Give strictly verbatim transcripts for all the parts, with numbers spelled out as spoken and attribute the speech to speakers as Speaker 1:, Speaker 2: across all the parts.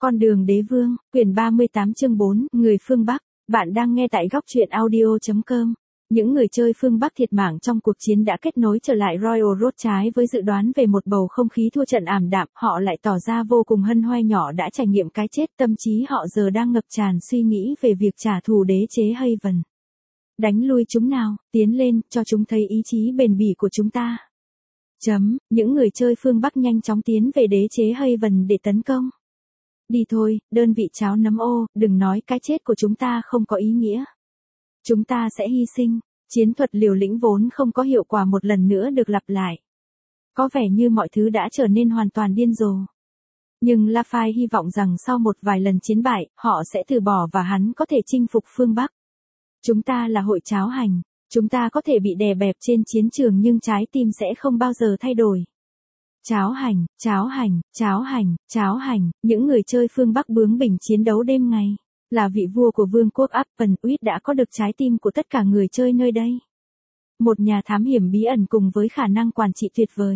Speaker 1: Con đường đế vương, quyển ba mươi tám chương bốn, người phương Bắc. Bạn đang nghe tại góc truyện audio chấm com. Những người chơi phương Bắc thiệt mạng trong cuộc chiến đã kết nối trở lại Royal Road. Trái với dự đoán về một bầu không khí thua trận ảm đạm, họ lại tỏ ra vô cùng hân hoan nhỏ đã trải nghiệm cái chết. Tâm trí họ giờ đang ngập tràn suy nghĩ về việc trả thù đế chế Haven. Đánh lui chúng nào, tiến lên, cho chúng thấy ý chí bền bỉ của chúng ta. Chấm, những người chơi phương Bắc nhanh chóng tiến về đế chế Haven để tấn công. Đi thôi, đơn vị cháo nấm ô, đừng nói cái chết của chúng ta không có ý nghĩa. Chúng ta sẽ hy sinh, chiến thuật liều lĩnh vốn không có hiệu quả một lần nữa được lặp lại. Có vẻ như mọi thứ đã trở nên hoàn toàn điên rồ. Nhưng Lafay hy vọng rằng sau một vài lần chiến bại, họ sẽ từ bỏ và hắn có thể chinh phục phương Bắc. Chúng ta là hội cháo hành, chúng ta có thể bị đè bẹp trên chiến trường nhưng trái tim sẽ không bao giờ thay đổi. Cháo hành, cháo hành, cháo hành, cháo hành, những người chơi phương Bắc bướng bỉnh chiến đấu đêm ngày. Là vị vua của vương quốc Upton Uyt đã có được trái tim của tất cả người chơi nơi đây. Một nhà thám hiểm bí ẩn cùng với khả năng quản trị tuyệt vời.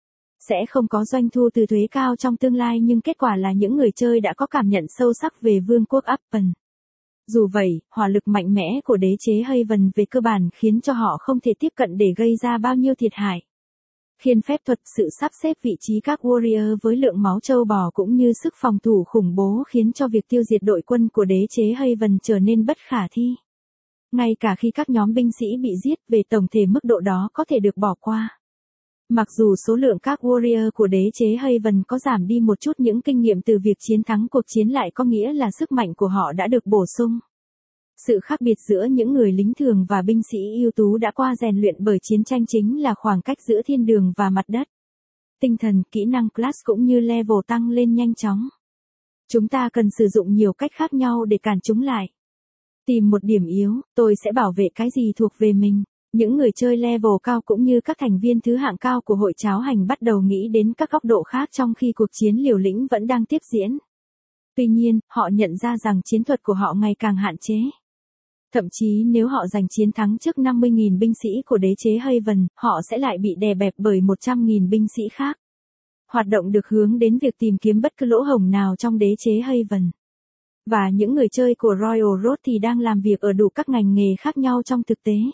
Speaker 1: Sẽ không có doanh thu từ thuế cao trong tương lai nhưng kết quả là những người chơi đã có cảm nhận sâu sắc về vương quốc Upton. Dù vậy, hỏa lực mạnh mẽ của đế chế Haven về cơ bản khiến cho họ không thể tiếp cận để gây ra bao nhiêu thiệt hại. Khiên phép thuật, sự sắp xếp vị trí các warrior với lượng máu châu bò cũng như sức phòng thủ khủng bố khiến cho việc tiêu diệt đội quân của đế chế Haven trở nên bất khả thi. Ngay cả khi các nhóm binh sĩ bị giết, về tổng thể mức độ đó có thể được bỏ qua. Mặc dù số lượng các warrior của đế chế Haven có giảm đi một chút, những kinh nghiệm từ việc chiến thắng cuộc chiến lại có nghĩa là sức mạnh của họ đã được bổ sung. Sự khác biệt giữa những người lính thường và binh sĩ ưu tú đã qua rèn luyện bởi chiến tranh chính là khoảng cách giữa thiên đường và mặt đất. Tinh thần, kỹ năng class cũng như level tăng lên nhanh chóng. Chúng ta cần sử dụng nhiều cách khác nhau để cản chúng lại. Tìm một điểm yếu, tôi sẽ bảo vệ cái gì thuộc về mình. Những người chơi level cao cũng như các thành viên thứ hạng cao của hội cháo hành bắt đầu nghĩ đến các góc độ khác trong khi cuộc chiến liều lĩnh vẫn đang tiếp diễn. Tuy nhiên, họ nhận ra rằng chiến thuật của họ ngày càng hạn chế. Thậm chí nếu họ giành chiến thắng trước năm mươi nghìn binh sĩ của đế chế Haven, họ sẽ lại bị đè bẹp bởi một trăm nghìn binh sĩ khác. Hoạt động được hướng đến việc tìm kiếm bất cứ lỗ hổng nào trong đế chế Haven. Và những người chơi của Royal Road thì đang làm việc ở đủ các ngành nghề khác nhau trong thực tế.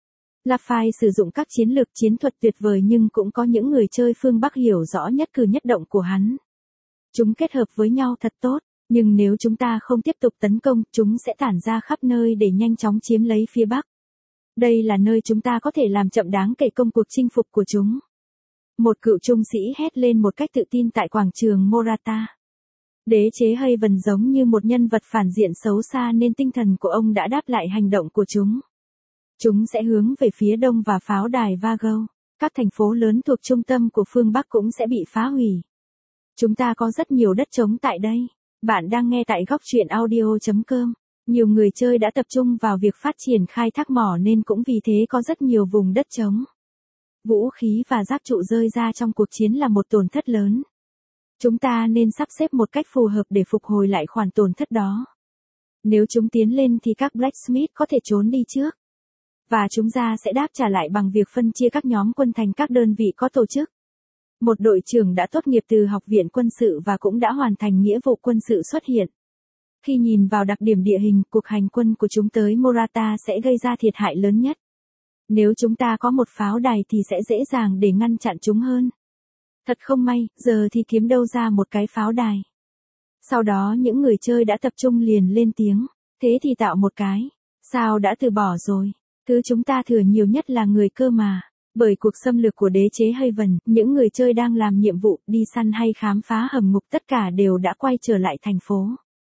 Speaker 1: Lafay sử dụng các chiến lược chiến thuật tuyệt vời nhưng cũng có những người chơi phương Bắc hiểu rõ nhất cử nhất động của hắn. Chúng kết hợp với nhau thật tốt. Nhưng nếu chúng ta không tiếp tục tấn công, chúng sẽ tản ra khắp nơi để nhanh chóng chiếm lấy phía Bắc. Đây là nơi chúng ta có thể làm chậm đáng kể công cuộc chinh phục của chúng. Một cựu trung sĩ hét lên một cách tự tin tại quảng trường Morata. Đế chế Haven giống như một nhân vật phản diện xấu xa nên tinh thần của ông đã đáp lại hành động của chúng. Chúng sẽ hướng về phía đông và pháo đài Vago. Các thành phố lớn thuộc trung tâm của phương Bắc cũng sẽ bị phá hủy. Chúng ta có rất nhiều đất trống tại đây. Bạn đang nghe tại góc truyện audio chấm com. Nhiều người chơi đã tập trung vào việc phát triển khai thác mỏ nên cũng vì thế có rất nhiều vùng đất trống. Vũ khí và giáp trụ rơi ra trong cuộc chiến là một tổn thất lớn. Chúng ta nên sắp xếp một cách phù hợp để phục hồi lại khoản tổn thất đó. Nếu chúng tiến lên thì các blacksmith có thể trốn đi trước. Và chúng ta sẽ đáp trả lại bằng việc phân chia các nhóm quân thành các đơn vị có tổ chức. Một đội trưởng đã tốt nghiệp từ học viện quân sự và cũng đã hoàn thành nghĩa vụ quân sự xuất hiện. Khi nhìn vào đặc điểm địa hình, cuộc hành quân của chúng tới Morata sẽ gây ra thiệt hại lớn nhất. Nếu chúng ta có một pháo đài thì sẽ dễ dàng để ngăn chặn chúng hơn. Thật không may, giờ thì kiếm đâu ra một cái pháo đài. Sau đó những người chơi đã tập trung liền lên tiếng. Thế thì tạo một cái. Sao đã từ bỏ rồi? Thứ chúng ta thừa nhiều nhất là người cơ mà. Bởi cuộc xâm lược của đế chế Haven, những người chơi đang làm nhiệm vụ, đi săn hay khám phá hầm ngục tất cả đều đã quay trở lại thành phố.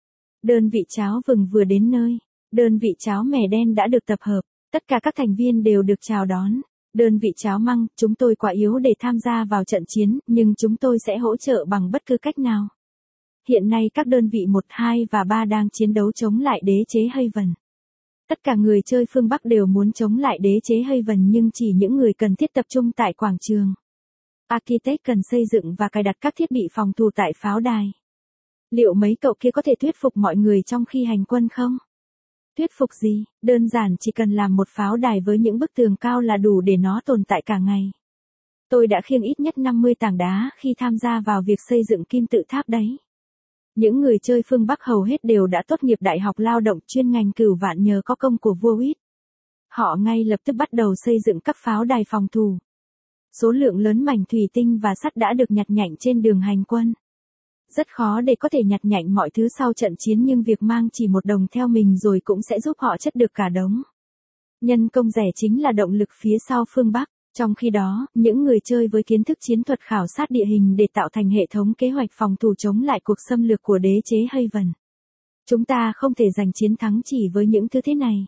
Speaker 1: Đơn vị cháo vừng vừa đến nơi. Đơn vị cháo mè đen đã được tập hợp. Tất cả các thành viên đều được chào đón. Đơn vị cháo măng, chúng tôi quá yếu để tham gia vào trận chiến, nhưng chúng tôi sẽ hỗ trợ bằng bất cứ cách nào. Hiện nay các đơn vị một, hai và ba đang chiến đấu chống lại đế chế Haven. Tất cả người chơi phương Bắc đều muốn chống lại đế chế Haven nhưng chỉ những người cần thiết tập trung tại quảng trường. Architect cần xây dựng và cài đặt các thiết bị phòng thủ tại pháo đài. Liệu mấy cậu kia có thể thuyết phục mọi người trong khi hành quân không? Thuyết phục gì? Đơn giản chỉ cần làm một pháo đài với những bức tường cao là đủ để nó tồn tại cả ngày. Tôi đã khiêng ít nhất năm mươi tảng đá khi tham gia vào việc xây dựng kim tự tháp đấy. Những người chơi phương Bắc hầu hết đều đã tốt nghiệp đại học lao động chuyên ngành cửu vạn nhờ có công của vua Huýt. Họ ngay lập tức bắt đầu xây dựng các pháo đài phòng thủ. Số lượng lớn mảnh thủy tinh và sắt đã được nhặt nhạnh trên đường hành quân. Rất khó để có thể nhặt nhạnh mọi thứ sau trận chiến, nhưng việc mang chỉ một đồng theo mình rồi cũng sẽ giúp họ chất được cả đống. Nhân công rẻ chính là động lực phía sau phương Bắc. Trong khi đó, những người chơi với kiến thức chiến thuật khảo sát địa hình để tạo thành hệ thống kế hoạch phòng thủ chống lại cuộc xâm lược của đế chế Haven. Chúng ta không thể giành chiến thắng chỉ với những thứ thế này.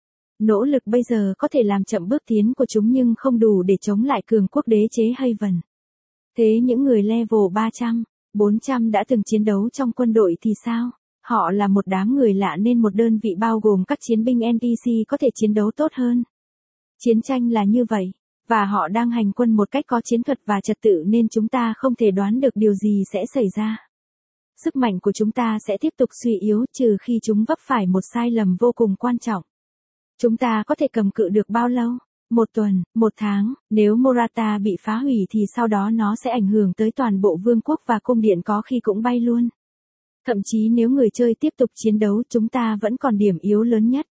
Speaker 1: Nỗ lực bây giờ có thể làm chậm bước tiến của chúng nhưng không đủ để chống lại cường quốc đế chế Haven. Thế những người level ba trăm, bốn trăm đã từng chiến đấu trong quân đội thì sao? Họ là một đám người lạ nên một đơn vị bao gồm các chiến binh en pê xê có thể chiến đấu tốt hơn. Chiến tranh là như vậy, và họ đang hành quân một cách có chiến thuật và trật tự nên chúng ta không thể đoán được điều gì sẽ xảy ra. Sức mạnh của chúng ta sẽ tiếp tục suy yếu trừ khi chúng vấp phải một sai lầm vô cùng quan trọng. Chúng ta có thể cầm cự được bao lâu? Một tuần, một tháng, nếu Morata bị phá hủy thì sau đó nó sẽ ảnh hưởng tới toàn bộ vương quốc và cung điện có khi cũng bay luôn. Thậm chí nếu người chơi tiếp tục chiến đấu chúng ta vẫn còn điểm yếu lớn nhất.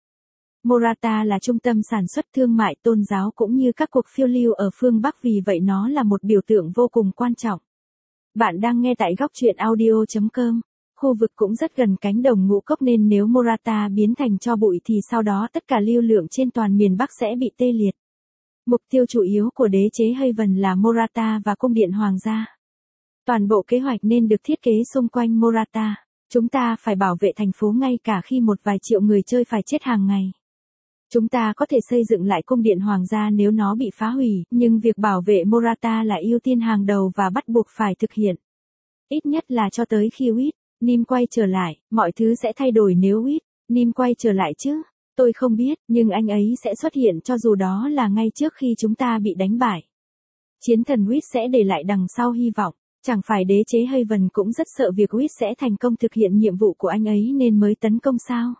Speaker 1: Morata là trung tâm sản xuất thương mại tôn giáo cũng như các cuộc phiêu lưu ở phương Bắc, vì vậy nó là một biểu tượng vô cùng quan trọng. Bạn đang nghe tại góc truyện audio chấm com. Khu vực cũng rất gần cánh đồng ngũ cốc nên nếu Morata biến thành tro bụi thì sau đó tất cả lưu lượng trên toàn miền Bắc sẽ bị tê liệt. Mục tiêu chủ yếu của đế chế Haven là Morata và cung điện hoàng gia. Toàn bộ kế hoạch nên được thiết kế xung quanh Morata. Chúng ta phải bảo vệ thành phố ngay cả khi một vài triệu người chơi phải chết hàng ngày. Chúng ta có thể xây dựng lại cung điện hoàng gia nếu nó bị phá hủy, nhưng việc bảo vệ Morata là ưu tiên hàng đầu và bắt buộc phải thực hiện. Ít nhất là cho tới khi Huýt, Nim quay trở lại, mọi thứ sẽ thay đổi nếu Huýt, Nim quay trở lại chứ. Tôi không biết, nhưng anh ấy sẽ xuất hiện cho dù đó là ngay trước khi chúng ta bị đánh bại. Chiến thần Huýt sẽ để lại đằng sau hy vọng. Chẳng phải đế chế Haven cũng rất sợ việc Huýt sẽ thành công thực hiện nhiệm vụ của anh ấy nên mới tấn công sao?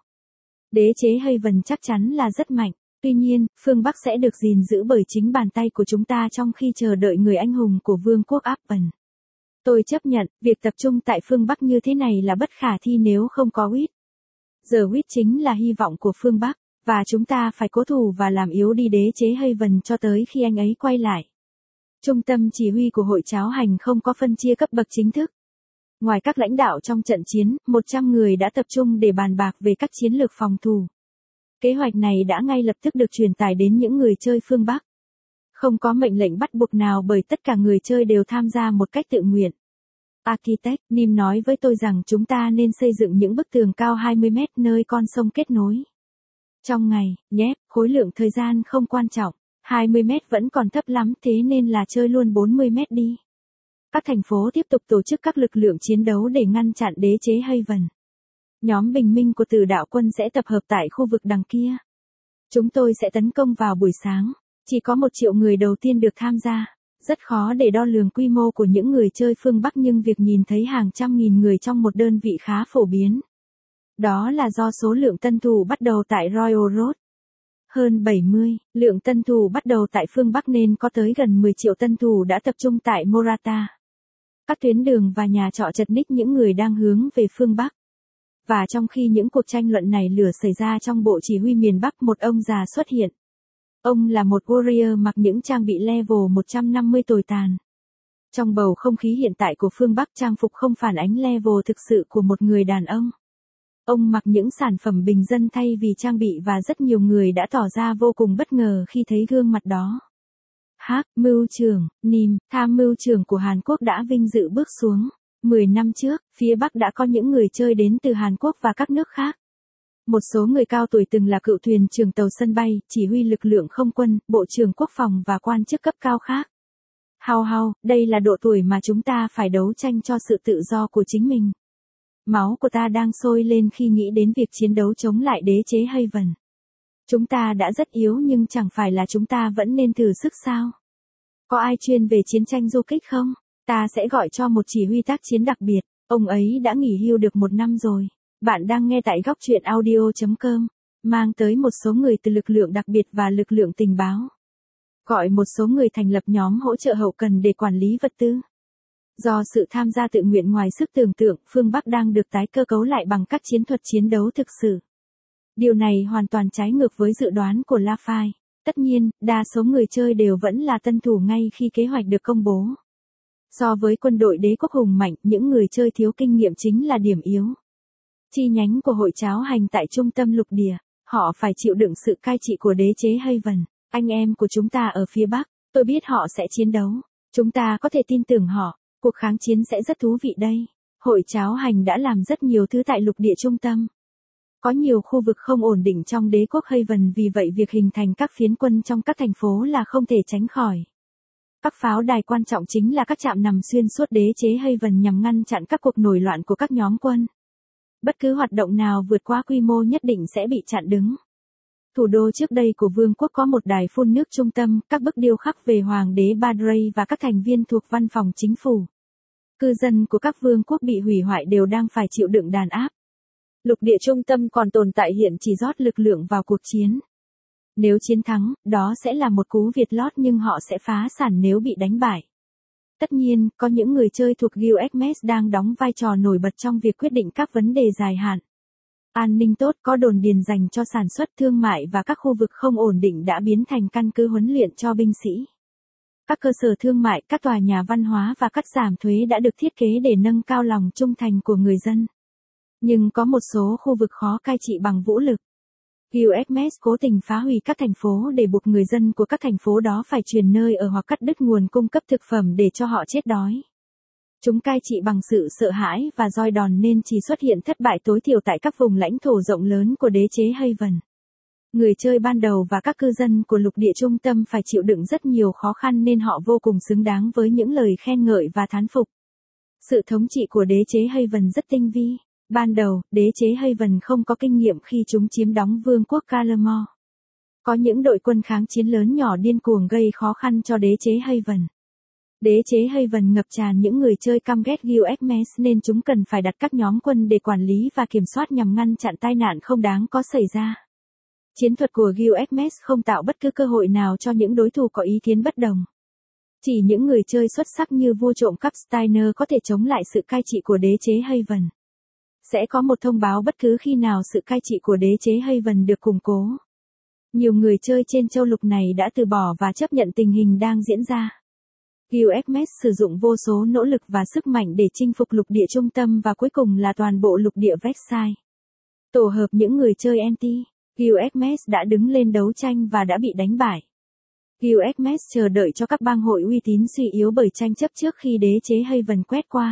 Speaker 1: Đế chế Haven chắc chắn là rất mạnh. Tuy nhiên, phương Bắc sẽ được gìn giữ bởi chính bàn tay của chúng ta trong khi chờ đợi người anh hùng của vương quốc Appen. Tôi chấp nhận, việc tập trung tại phương Bắc như thế này là bất khả thi nếu không có Huýt. Giờ Huýt chính là hy vọng của phương Bắc, và chúng ta phải cố thủ và làm yếu đi đế chế Haven cho tới khi anh ấy quay lại. Trung tâm chỉ huy của hội cháo hành không có phân chia cấp bậc chính thức. Ngoài các lãnh đạo trong trận chiến, một trăm người đã tập trung để bàn bạc về các chiến lược phòng thủ. Kế hoạch này đã ngay lập tức được truyền tải đến những người chơi phương Bắc. Không có mệnh lệnh bắt buộc nào bởi tất cả người chơi đều tham gia một cách tự nguyện. Architect Nim nói với tôi rằng chúng ta nên xây dựng những bức tường cao hai mươi mét nơi con sông kết nối. Trong ngày, nhé, khối lượng thời gian không quan trọng. hai mươi mét vẫn còn thấp lắm thế nên là chơi luôn bốn mươi mét đi. Các thành phố tiếp tục tổ chức các lực lượng chiến đấu để ngăn chặn đế chế Haven. Nhóm bình minh của Tử đạo quân sẽ tập hợp tại khu vực đằng kia. Chúng tôi sẽ tấn công vào buổi sáng. Chỉ có một triệu người đầu tiên được tham gia. Rất khó để đo lường quy mô của những người chơi phương Bắc nhưng việc nhìn thấy hàng trăm nghìn người trong một đơn vị khá phổ biến. Đó là do số lượng tân thủ bắt đầu tại Royal Road. Hơn bảy mươi, lượng tân thủ bắt đầu tại phương Bắc nên có tới gần mười triệu tân thủ đã tập trung tại Morata. Các tuyến đường và nhà trọ chật ních những người đang hướng về phương Bắc. Và trong khi những cuộc tranh luận này lửa xảy ra trong bộ chỉ huy miền Bắc, một ông già xuất hiện. Ông là một warrior mặc những trang bị level một trăm năm mươi tồi tàn. Trong bầu không khí hiện tại của phương Bắc, trang phục không phản ánh level thực sự của một người đàn ông. Ông mặc những sản phẩm bình dân thay vì trang bị và rất nhiều người đã tỏ ra vô cùng bất ngờ khi thấy gương mặt đó. Hắc mưu trưởng, Nim, tham mưu trưởng của Hàn Quốc đã vinh dự bước xuống. mười năm trước, phía Bắc đã có những người chơi đến từ Hàn Quốc và các nước khác. Một số người cao tuổi từng là cựu thuyền trưởng tàu sân bay, chỉ huy lực lượng không quân, bộ trưởng quốc phòng và quan chức cấp cao khác. Hao hao, đây là độ tuổi mà chúng ta phải đấu tranh cho sự tự do của chính mình. Máu của ta đang sôi lên khi nghĩ đến việc chiến đấu chống lại đế chế Haven. Chúng ta đã rất yếu nhưng chẳng phải là chúng ta vẫn nên thử sức sao? Có ai chuyên về chiến tranh du kích không? Ta sẽ gọi cho một chỉ huy tác chiến đặc biệt. Ông ấy đã nghỉ hưu được một năm rồi. Bạn đang nghe tại góc truyện audio chấm com. Mang tới một số người từ lực lượng đặc biệt và lực lượng tình báo. Gọi một số người thành lập nhóm hỗ trợ hậu cần để quản lý vật tư. Do sự tham gia tự nguyện ngoài sức tưởng tượng, phương Bắc đang được tái cơ cấu lại bằng các chiến thuật chiến đấu thực sự. Điều này hoàn toàn trái ngược với dự đoán của Lafay. Tất nhiên, đa số người chơi đều vẫn là tân thủ ngay khi kế hoạch được công bố. So với quân đội đế quốc hùng mạnh, những người chơi thiếu kinh nghiệm chính là điểm yếu. Chi nhánh của hội cháo hành tại trung tâm lục địa, họ phải chịu đựng sự cai trị của đế chế Haven. Anh em của chúng ta ở phía Bắc, tôi biết họ sẽ chiến đấu. Chúng ta có thể tin tưởng họ, cuộc kháng chiến sẽ rất thú vị đây. Hội cháo hành đã làm rất nhiều thứ tại lục địa trung tâm. Có nhiều khu vực không ổn định trong đế quốc Haven, vì vậy việc hình thành các phiến quân trong các thành phố là không thể tránh khỏi. Các pháo đài quan trọng chính là các trạm nằm xuyên suốt đế chế Haven nhằm ngăn chặn các cuộc nổi loạn của các nhóm quân. Bất cứ hoạt động nào vượt quá quy mô nhất định sẽ bị chặn đứng. Thủ đô trước đây của vương quốc có một đài phun nước trung tâm, các bức điêu khắc về hoàng đế Badrey và các thành viên thuộc văn phòng chính phủ. Cư dân của các vương quốc bị hủy hoại đều đang phải chịu đựng đàn áp. Lục địa trung tâm còn tồn tại hiện chỉ rót lực lượng vào cuộc chiến. Nếu chiến thắng, đó sẽ là một cú Việt lót, nhưng họ sẽ phá sản nếu bị đánh bại. Tất nhiên, có những người chơi thuộc Guild đang đóng vai trò nổi bật trong việc quyết định các vấn đề dài hạn. An ninh tốt, có đồn điền dành cho sản xuất thương mại và các khu vực không ổn định đã biến thành căn cứ huấn luyện cho binh sĩ. Các cơ sở thương mại, các tòa nhà văn hóa và cắt giảm thuế đã được thiết kế để nâng cao lòng trung thành của người dân. Nhưng có một số khu vực khó cai trị bằng vũ lực. Guild cố tình phá hủy các thành phố để buộc người dân của các thành phố đó phải chuyển nơi ở hoặc cắt đứt nguồn cung cấp thực phẩm để cho họ chết đói. Chúng cai trị bằng sự sợ hãi và roi đòn nên chỉ xuất hiện thất bại tối thiểu tại các vùng lãnh thổ rộng lớn của đế chế Haven. Người chơi ban đầu và các cư dân của lục địa trung tâm phải chịu đựng rất nhiều khó khăn nên họ vô cùng xứng đáng với những lời khen ngợi và thán phục. Sự thống trị của đế chế Haven rất tinh vi. Ban đầu, đế chế Haven không có kinh nghiệm khi chúng chiếm đóng vương quốc Calamore. Có những đội quân kháng chiến lớn nhỏ điên cuồng gây khó khăn cho đế chế Haven. Đế chế Haven ngập tràn những người chơi căm ghét Guild nên chúng cần phải đặt các nhóm quân để quản lý và kiểm soát nhằm ngăn chặn tai nạn không đáng có xảy ra. Chiến thuật của Guild không tạo bất cứ cơ hội nào cho những đối thủ có ý kiến bất đồng. Chỉ những người chơi xuất sắc như vua trộm cắp Steiner có thể chống lại sự cai trị của đế chế Haven. Sẽ có một thông báo bất cứ khi nào sự cai trị của đế chế Haven được củng cố. Nhiều người chơi trên châu lục này đã từ bỏ và chấp nhận tình hình đang diễn ra. Guild sử dụng vô số nỗ lực và sức mạnh để chinh phục lục địa trung tâm và cuối cùng là toàn bộ lục địa Versailles. Tổ hợp những người chơi anti, Guild đã đứng lên đấu tranh và đã bị đánh bại. Guild chờ đợi cho các bang hội uy tín suy yếu bởi tranh chấp trước khi đế chế Haven quét qua.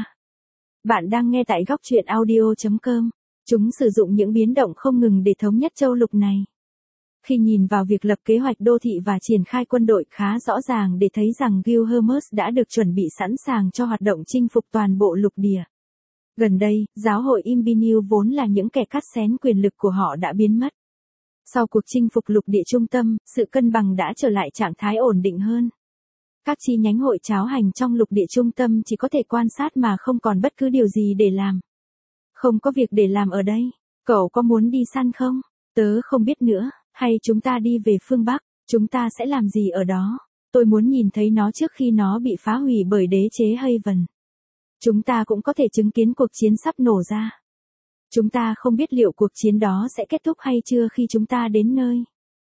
Speaker 1: Bạn đang nghe tại góc truyện audio chấm com. Chúng sử dụng những biến động không ngừng để thống nhất châu lục này. Khi nhìn vào việc lập kế hoạch đô thị và triển khai quân đội, khá rõ ràng để thấy rằng Guild Hermes đã được chuẩn bị sẵn sàng cho hoạt động chinh phục toàn bộ lục địa. Gần đây, giáo hội Imbinil vốn là những kẻ cắt xén quyền lực của họ đã biến mất. Sau cuộc chinh phục lục địa trung tâm, sự cân bằng đã trở lại trạng thái ổn định hơn. Các chi nhánh hội cháo hành trong lục địa trung tâm chỉ có thể quan sát mà không còn bất cứ điều gì để làm. Không có việc để làm ở đây. Cậu có muốn đi săn không? Tớ không biết nữa. Hay chúng ta đi về phương Bắc? Chúng ta sẽ làm gì ở đó? Tôi muốn nhìn thấy nó trước khi nó bị phá hủy bởi đế chế Haven. Chúng ta cũng có thể chứng kiến cuộc chiến sắp nổ ra. Chúng ta không biết liệu cuộc chiến đó sẽ kết thúc hay chưa khi chúng ta đến nơi.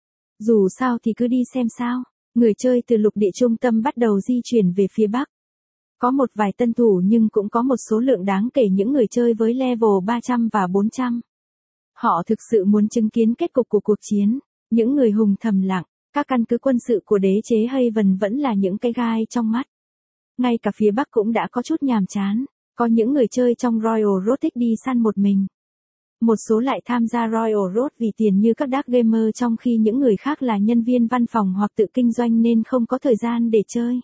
Speaker 1: Dù sao thì cứ đi xem sao. Người chơi từ lục địa trung tâm bắt đầu di chuyển về phía Bắc. Có một vài tân thủ nhưng cũng có một số lượng đáng kể những người chơi với level ba trăm và bốn trăm. Họ thực sự muốn chứng kiến kết cục của cuộc chiến. Những người hùng thầm lặng, các căn cứ quân sự của đế chế Haven vẫn là những cái gai trong mắt. Ngay cả phía Bắc cũng đã có chút nhàm chán. Có những người chơi trong Royal Road thích đi săn một mình. Một số lại tham gia Royal Road vì tiền như các dark gamer, trong khi những người khác là nhân viên văn phòng hoặc tự kinh doanh nên không có thời gian để chơi.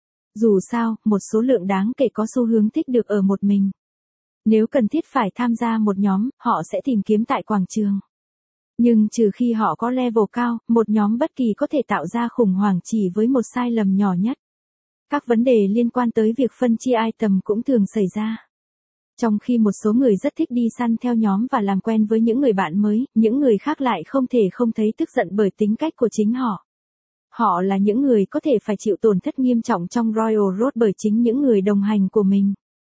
Speaker 1: Dù sao, một số lượng đáng kể có xu hướng thích được ở một mình. Nếu cần thiết phải tham gia một nhóm, họ sẽ tìm kiếm tại quảng trường. Nhưng trừ khi họ có level cao, một nhóm bất kỳ có thể tạo ra khủng hoảng chỉ với một sai lầm nhỏ nhất. Các vấn đề liên quan tới việc phân chia item cũng thường xảy ra. Trong khi một số người rất thích đi săn theo nhóm và làm quen với những người bạn mới, những người khác lại không thể không thấy tức giận bởi tính cách của chính họ. Họ là những người có thể phải chịu tổn thất nghiêm trọng trong Royal Road bởi chính những người đồng hành của mình.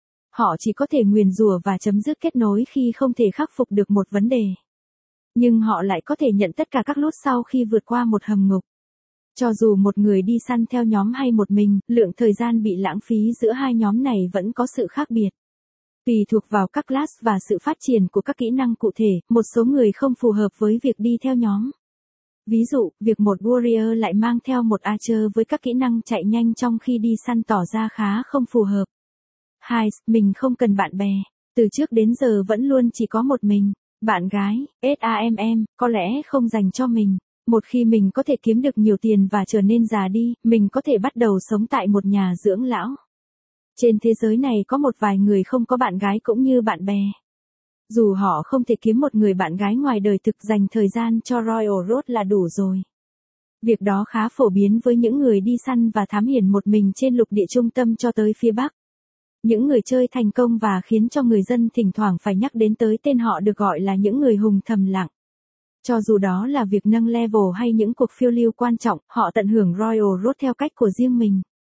Speaker 1: Họ chỉ có thể nguyền rủa và chấm dứt kết nối khi không thể khắc phục được một vấn đề. Nhưng họ lại có thể nhận tất cả các loot sau khi vượt qua một hầm ngục. Cho dù một người đi săn theo nhóm hay một mình, lượng thời gian bị lãng phí giữa hai nhóm này vẫn có sự khác biệt. Tùy thuộc vào các class và sự phát triển của các kỹ năng cụ thể, một số người không phù hợp với việc đi theo nhóm. Ví dụ, việc một warrior lại mang theo một archer với các kỹ năng chạy nhanh trong khi đi săn tỏ ra khá không phù hợp. hai. Mình không cần bạn bè. Từ trước đến giờ vẫn luôn chỉ có một mình. Bạn gái, SAMM, có lẽ không dành cho mình. Một khi mình có thể kiếm được nhiều tiền và trở nên già đi, mình có thể bắt đầu sống tại một nhà dưỡng lão. Trên thế giới này có một vài người không có bạn gái cũng như bạn bè. Dù họ không thể kiếm một người bạn gái ngoài đời thực, dành thời gian cho Royal Road là đủ rồi. Việc đó khá phổ biến với những người đi săn và thám hiểm một mình trên lục địa trung tâm cho tới phía Bắc. Những người chơi thành công và khiến cho người dân thỉnh thoảng phải nhắc đến tới tên họ được gọi là những người hùng thầm lặng. Cho dù đó là việc nâng level hay những cuộc phiêu lưu quan trọng, họ tận hưởng Royal Road theo cách của riêng mình.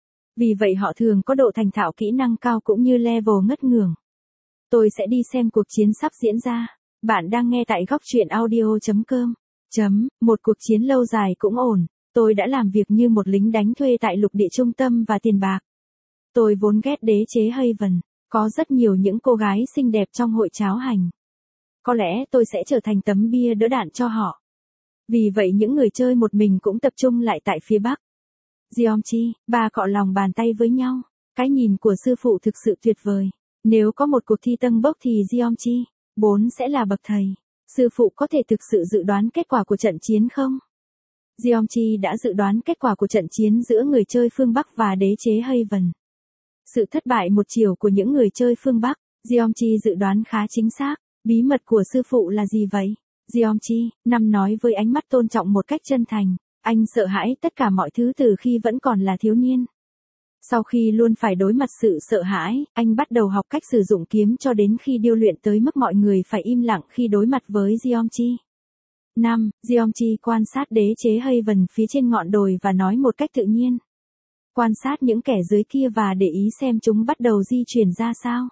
Speaker 1: Vì vậy họ thường có độ thành thạo kỹ năng cao cũng như level ngất ngưởng. Tôi sẽ đi xem cuộc chiến sắp diễn ra. Bạn đang nghe tại góc truyện audio chấm com. Chấm, một cuộc chiến lâu dài cũng ổn. Tôi đã làm việc như một lính đánh thuê tại lục địa trung tâm và tiền bạc. Tôi vốn ghét đế chế Haven. Có rất nhiều những cô gái xinh đẹp trong hội cháo hành. Có lẽ tôi sẽ trở thành tấm bia đỡ đạn cho họ. Vì vậy những người chơi một mình cũng tập trung lại tại phía Bắc. Geomchi, ba cọ lòng bàn tay với nhau. Cái nhìn của sư phụ thực sự tuyệt vời. Nếu có một cuộc thi tăng bốc thì Geomchi, bốn sẽ là bậc thầy. Sư phụ có thể thực sự dự đoán kết quả của trận chiến không? Geomchi đã dự đoán kết quả của trận chiến giữa người chơi phương Bắc và đế chế Haven. Sự thất bại một chiều của những người chơi phương Bắc, Geomchi dự đoán khá chính xác. Bí mật của sư phụ là gì vậy? Geomchi, năm nói với ánh mắt tôn trọng một cách chân thành. Anh sợ hãi tất cả mọi thứ từ khi vẫn còn là thiếu niên. Sau khi luôn phải đối mặt sự sợ hãi, anh bắt đầu học cách sử dụng kiếm cho đến khi điêu luyện tới mức mọi người phải im lặng khi đối mặt với Geomchi. năm. Geomchi quan sát đế chế Haven phía trên ngọn đồi và nói một cách tự nhiên. Quan sát những kẻ dưới kia và để ý xem chúng bắt đầu di chuyển ra sao.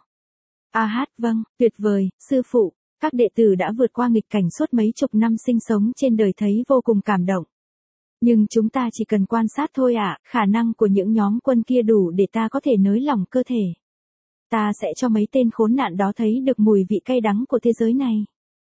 Speaker 1: À hát, vâng, tuyệt vời, sư phụ. Các đệ tử đã vượt qua nghịch cảnh suốt mấy chục năm sinh sống trên đời thấy vô cùng cảm động. Nhưng chúng ta chỉ cần quan sát thôi ạ, à, khả năng của những nhóm quân kia đủ để ta có thể nới lỏng cơ thể. Ta sẽ cho mấy tên khốn nạn đó thấy được mùi vị cay đắng của thế giới này.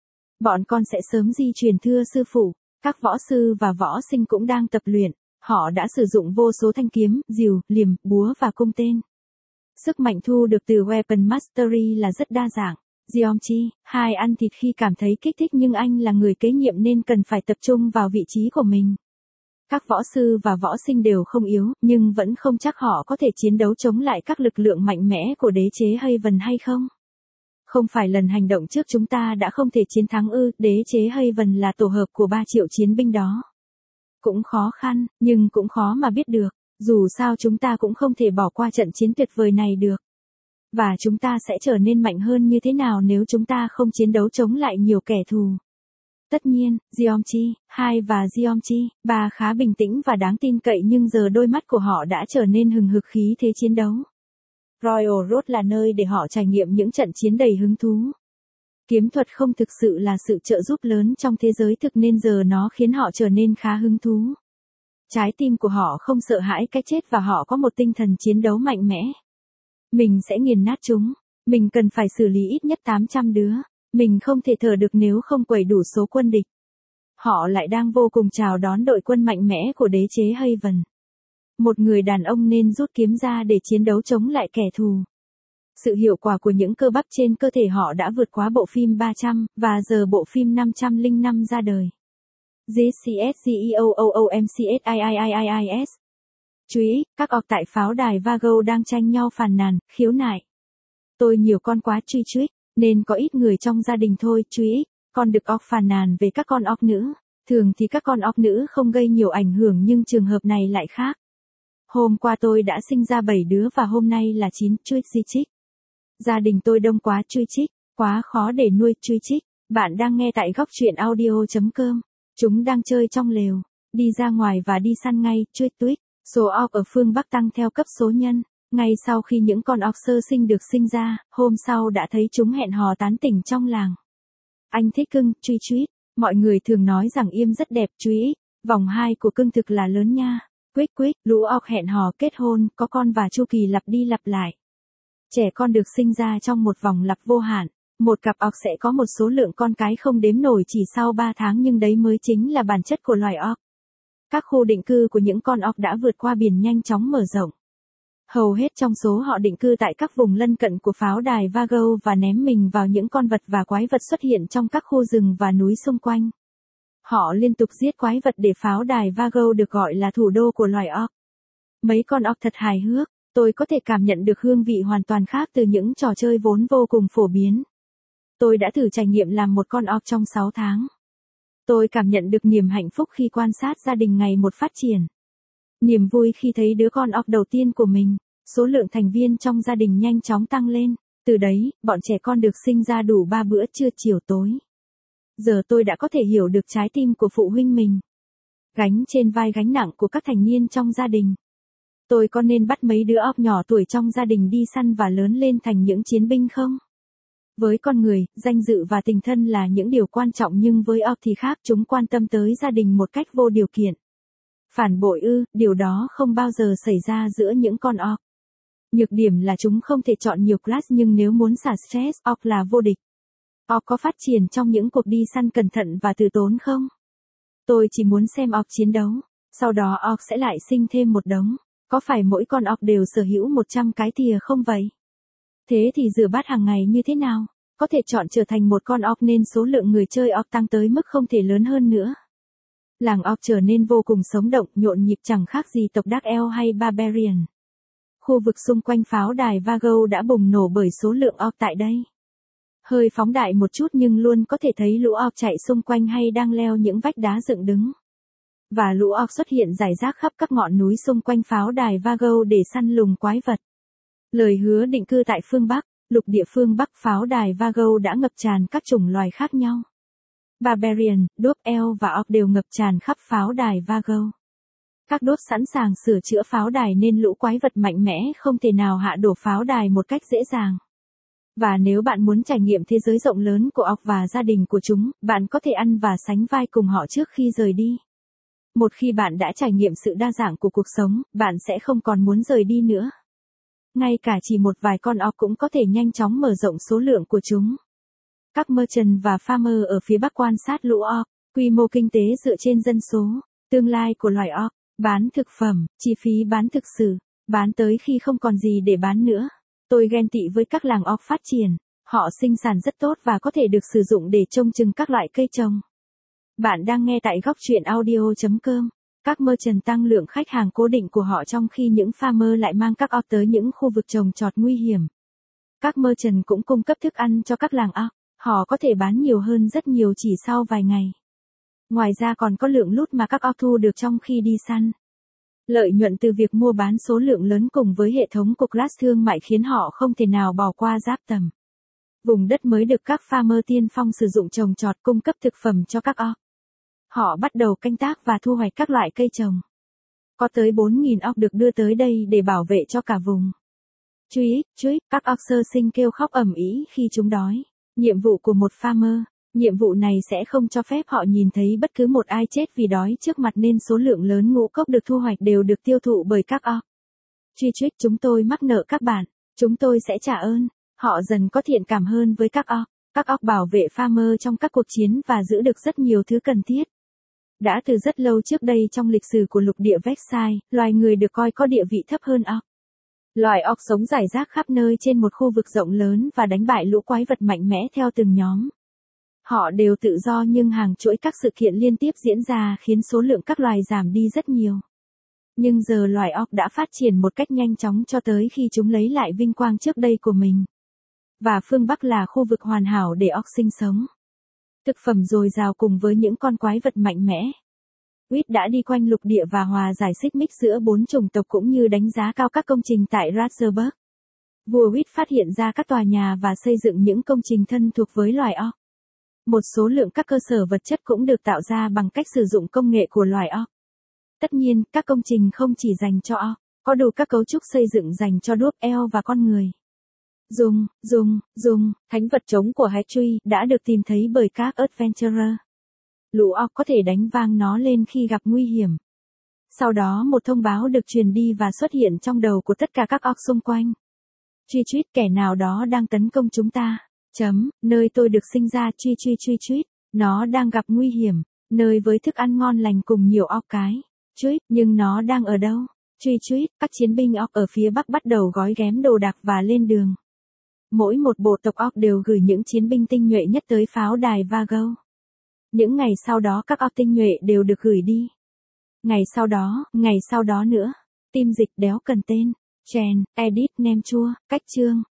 Speaker 1: Bọn con sẽ sớm di chuyển thưa sư phụ. Các võ sư và võ sinh cũng đang tập luyện. Họ đã sử dụng vô số thanh kiếm, rìu, liềm, búa và cung tên. Sức mạnh thu được từ Weapon Mastery là rất đa dạng. Geomchi, hai ăn thịt khi cảm thấy kích thích nhưng anh là người kế nhiệm nên cần phải tập trung vào vị trí của mình. Các võ sư và võ sinh đều không yếu, nhưng vẫn không chắc họ có thể chiến đấu chống lại các lực lượng mạnh mẽ của đế chế Haven hay không. Không phải lần hành động trước chúng ta đã không thể chiến thắng ư, đế chế Haven là tổ hợp của ba triệu chiến binh đó. Cũng khó khăn, nhưng cũng khó mà biết được, dù sao chúng ta cũng không thể bỏ qua trận chiến tuyệt vời này được. Và chúng ta sẽ trở nên mạnh hơn như thế nào nếu chúng ta không chiến đấu chống lại nhiều kẻ thù. Tất nhiên, Geomchi, hai và Geomchi, ba khá bình tĩnh và đáng tin cậy nhưng giờ đôi mắt của họ đã trở nên hừng hực khí thế chiến đấu. Royal Road là nơi để họ trải nghiệm những trận chiến đầy hứng thú. Kiếm thuật không thực sự là sự trợ giúp lớn trong thế giới thực nên giờ nó khiến họ trở nên khá hứng thú. Trái tim của họ không sợ hãi cái chết và họ có một tinh thần chiến đấu mạnh mẽ. Mình sẽ nghiền nát chúng. Mình cần phải xử lý ít nhất tám trăm đứa. Mình không thể thở được nếu không quẩy đủ số quân địch. Họ lại đang vô cùng chào đón đội quân mạnh mẽ của đế chế Haven. Một người đàn ông nên rút kiếm ra để chiến đấu chống lại kẻ thù. Sự hiệu quả của những cơ bắp trên cơ thể họ đã vượt quá bộ phim ba trăm, và giờ bộ phim năm trăm lẻ năm ra đời. giê xê ét giê e o o o em xê ét i i i i i ét. Chú ý, các orc tại pháo đài Vago đang tranh nhau phàn nàn, khiếu nại. Tôi nhiều con quá truy truýt, nên có ít người trong gia đình thôi, chú ý, con được orc phàn nàn về các con orc nữ. Thường thì các con orc nữ không gây nhiều ảnh hưởng nhưng trường hợp này lại khác. Hôm qua tôi đã sinh ra bảy đứa và hôm nay là chín, truýt di chích. Gia đình tôi đông quá truy chích, quá khó để nuôi truy chích. Bạn đang nghe tại góc truyện audio chấm com. Chúng đang chơi trong lều. đi ra ngoài và đi săn ngay, chuối tuyết. Số ọc ở phương Bắc tăng theo cấp số nhân. Ngay sau khi những con ọc sơ sinh được sinh ra, hôm sau đã thấy chúng hẹn hò tán tỉnh trong làng. Anh thích cưng, truy truýt. Mọi người thường nói rằng im rất đẹp, truy. Vòng hai của cưng thực là lớn nha. Quýt quýt, lũ ọc hẹn hò kết hôn, có con và chu kỳ lặp đi lặp lại. Trẻ con được sinh ra trong một vòng lặp vô hạn. Một cặp ọc sẽ có một số lượng con cái không đếm nổi chỉ sau ba tháng, nhưng đấy mới chính là bản chất của loài ọc. Các khu định cư của những con ọc đã vượt qua biển nhanh chóng mở rộng. Hầu hết trong số họ định cư tại các vùng lân cận của pháo đài Virgo và ném mình vào những con vật và quái vật xuất hiện trong các khu rừng và núi xung quanh. Họ liên tục giết quái vật để pháo đài Virgo được gọi là thủ đô của loài ọc. Mấy con ọc thật hài hước, tôi có thể cảm nhận được hương vị hoàn toàn khác từ những trò chơi vốn vô cùng phổ biến. Tôi đã thử trải nghiệm làm một con ọc trong sáu tháng. Tôi cảm nhận được niềm hạnh phúc khi quan sát gia đình ngày một phát triển. Niềm vui khi thấy đứa con ọc đầu tiên của mình, số lượng thành viên trong gia đình nhanh chóng tăng lên, từ đấy, bọn trẻ con được sinh ra đủ ba bữa trưa chiều tối. Giờ tôi đã có thể hiểu được trái tim của phụ huynh mình. Gánh trên vai gánh nặng của các thành niên trong gia đình. Tôi có nên bắt mấy đứa ọc nhỏ tuổi trong gia đình đi săn và lớn lên thành những chiến binh không? Với con người, danh dự và tình thân là những điều quan trọng, nhưng với ọc thì khác, chúng quan tâm tới gia đình một cách vô điều kiện. Phản bội ư, điều đó không bao giờ xảy ra giữa những con ọc. Nhược điểm là chúng không thể chọn nhiều class, nhưng nếu muốn xả stress, ọc là vô địch. Ọc có phát triển trong những cuộc đi săn cẩn thận và từ tốn không? Tôi chỉ muốn xem ọc chiến đấu, sau đó ọc sẽ lại sinh thêm một đống. Có phải mỗi con ọc đều sở hữu một trăm cái thìa không vậy? Thế thì rửa bát hàng ngày như thế nào? Có thể chọn trở thành một con ọc nên số lượng người chơi ọc tăng tới mức không thể lớn hơn nữa. Làng ọc trở nên vô cùng sống động, nhộn nhịp chẳng khác gì tộc Dark Elf hay Barbarian. Khu vực xung quanh pháo đài Virgo đã bùng nổ bởi số lượng ọc tại đây. Hơi phóng đại một chút nhưng luôn có thể thấy lũ ọc chạy xung quanh hay đang leo những vách đá dựng đứng. Và lũ ọc xuất hiện rải rác khắp các ngọn núi xung quanh pháo đài Virgo để săn lùng quái vật. Lời hứa định cư tại phương Bắc, lục địa phương Bắc pháo đài Virgo đã ngập tràn các chủng loài khác nhau. Barbarian, Dwarf Elf và ọc đều ngập tràn khắp pháo đài Virgo. Các đốt sẵn sàng sửa chữa pháo đài nên lũ quái vật mạnh mẽ không thể nào hạ đổ pháo đài một cách dễ dàng. Và nếu bạn muốn trải nghiệm thế giới rộng lớn của ọc và gia đình của chúng, bạn có thể ăn và sánh vai cùng họ trước khi rời đi. Một khi bạn đã trải nghiệm sự đa dạng của cuộc sống, bạn sẽ không còn muốn rời đi nữa. Ngay cả chỉ một vài con ọc cũng có thể nhanh chóng mở rộng số lượng của chúng. Các merchant và farmer ở phía Bắc quan sát lũ ọc, quy mô kinh tế dựa trên dân số, tương lai của loài ọc, bán thực phẩm, chi phí bán thực sự, bán tới khi không còn gì để bán nữa. Tôi ghen tị với các làng ọc phát triển, họ sinh sản rất tốt và có thể được sử dụng để trông chừng các loại cây trồng. Bạn đang nghe tại góc truyện audio chấm com. Các merchant tăng lượng khách hàng cố định của họ trong khi những farmer lại mang các ọc tới những khu vực trồng trọt nguy hiểm. Các merchant cũng cung cấp thức ăn cho các làng ọc, họ có thể bán nhiều hơn rất nhiều chỉ sau vài ngày. Ngoài ra còn có lượng loot mà các ọc thu được trong khi đi săn. Lợi nhuận từ việc mua bán số lượng lớn cùng với hệ thống của class thương mại khiến họ không thể nào bỏ qua giáp tầm. Vùng đất mới được các farmer tiên phong sử dụng trồng trọt cung cấp thực phẩm cho các ọc. Họ bắt đầu canh tác và thu hoạch các loại cây trồng. Có tới bốn nghìn ọc được đưa tới đây để bảo vệ cho cả vùng. Truy, truy, các ọc sơ sinh kêu khóc ầm ĩ khi chúng đói. Nhiệm vụ của một farmer, nhiệm vụ này sẽ không cho phép họ nhìn thấy bất cứ một ai chết vì đói trước mặt nên số lượng lớn ngũ cốc được thu hoạch đều được tiêu thụ bởi các ọc. Truy truy, chúng tôi mắc nợ các bạn, chúng tôi sẽ trả ơn. Họ dần có thiện cảm hơn với các ọc. Các ọc bảo vệ farmer trong các cuộc chiến và giữ được rất nhiều thứ cần thiết. Đã từ rất lâu trước đây trong lịch sử của lục địa Vexai, loài người được coi có địa vị thấp hơn ọc. Loài ọc sống rải rác khắp nơi trên một khu vực rộng lớn và đánh bại lũ quái vật mạnh mẽ theo từng nhóm. Họ đều tự do nhưng hàng chuỗi các sự kiện liên tiếp diễn ra khiến số lượng các loài giảm đi rất nhiều. Nhưng giờ loài ọc đã phát triển một cách nhanh chóng cho tới khi chúng lấy lại vinh quang trước đây của mình. Và phương Bắc là khu vực hoàn hảo để ọc sinh sống. Thực phẩm dồi dào cùng với những con quái vật mạnh mẽ. Witt đã đi quanh lục địa và hòa giải xích mích giữa bốn chủng tộc cũng như đánh giá cao các công trình tại Ratzeburg. Vua Witt phát hiện ra các tòa nhà và xây dựng những công trình thân thuộc với loài ọc. Một số lượng các cơ sở vật chất cũng được tạo ra bằng cách sử dụng công nghệ của loài ọc. Tất nhiên, các công trình không chỉ dành cho orc, có đủ các cấu trúc xây dựng dành cho đốp eo và con người. Dùng, dùng, dùng, thánh vật trống của Hatchery đã được tìm thấy bởi các adventurer. Lũ orc có thể đánh vang nó lên khi gặp nguy hiểm. Sau đó một thông báo được truyền đi và xuất hiện trong đầu của tất cả các orc xung quanh. Truy truýt, kẻ nào đó đang tấn công chúng ta. Chấm, nơi tôi được sinh ra, truy truy truy truýt, nó đang gặp nguy hiểm, nơi với thức ăn ngon lành cùng nhiều orc cái. Truýt, nhưng nó đang ở đâu? Truy truýt, các chiến binh orc ở phía bắc bắt đầu gói ghém đồ đạc và lên đường. Mỗi một bộ tộc orc đều gửi những chiến binh tinh nhuệ nhất tới pháo đài Vago. Những ngày sau đó các orc tinh nhuệ đều được gửi đi. Ngày sau đó, ngày sau đó nữa. Tim dịch đéo cần tên. Chen, edit, nem chua, cách chương.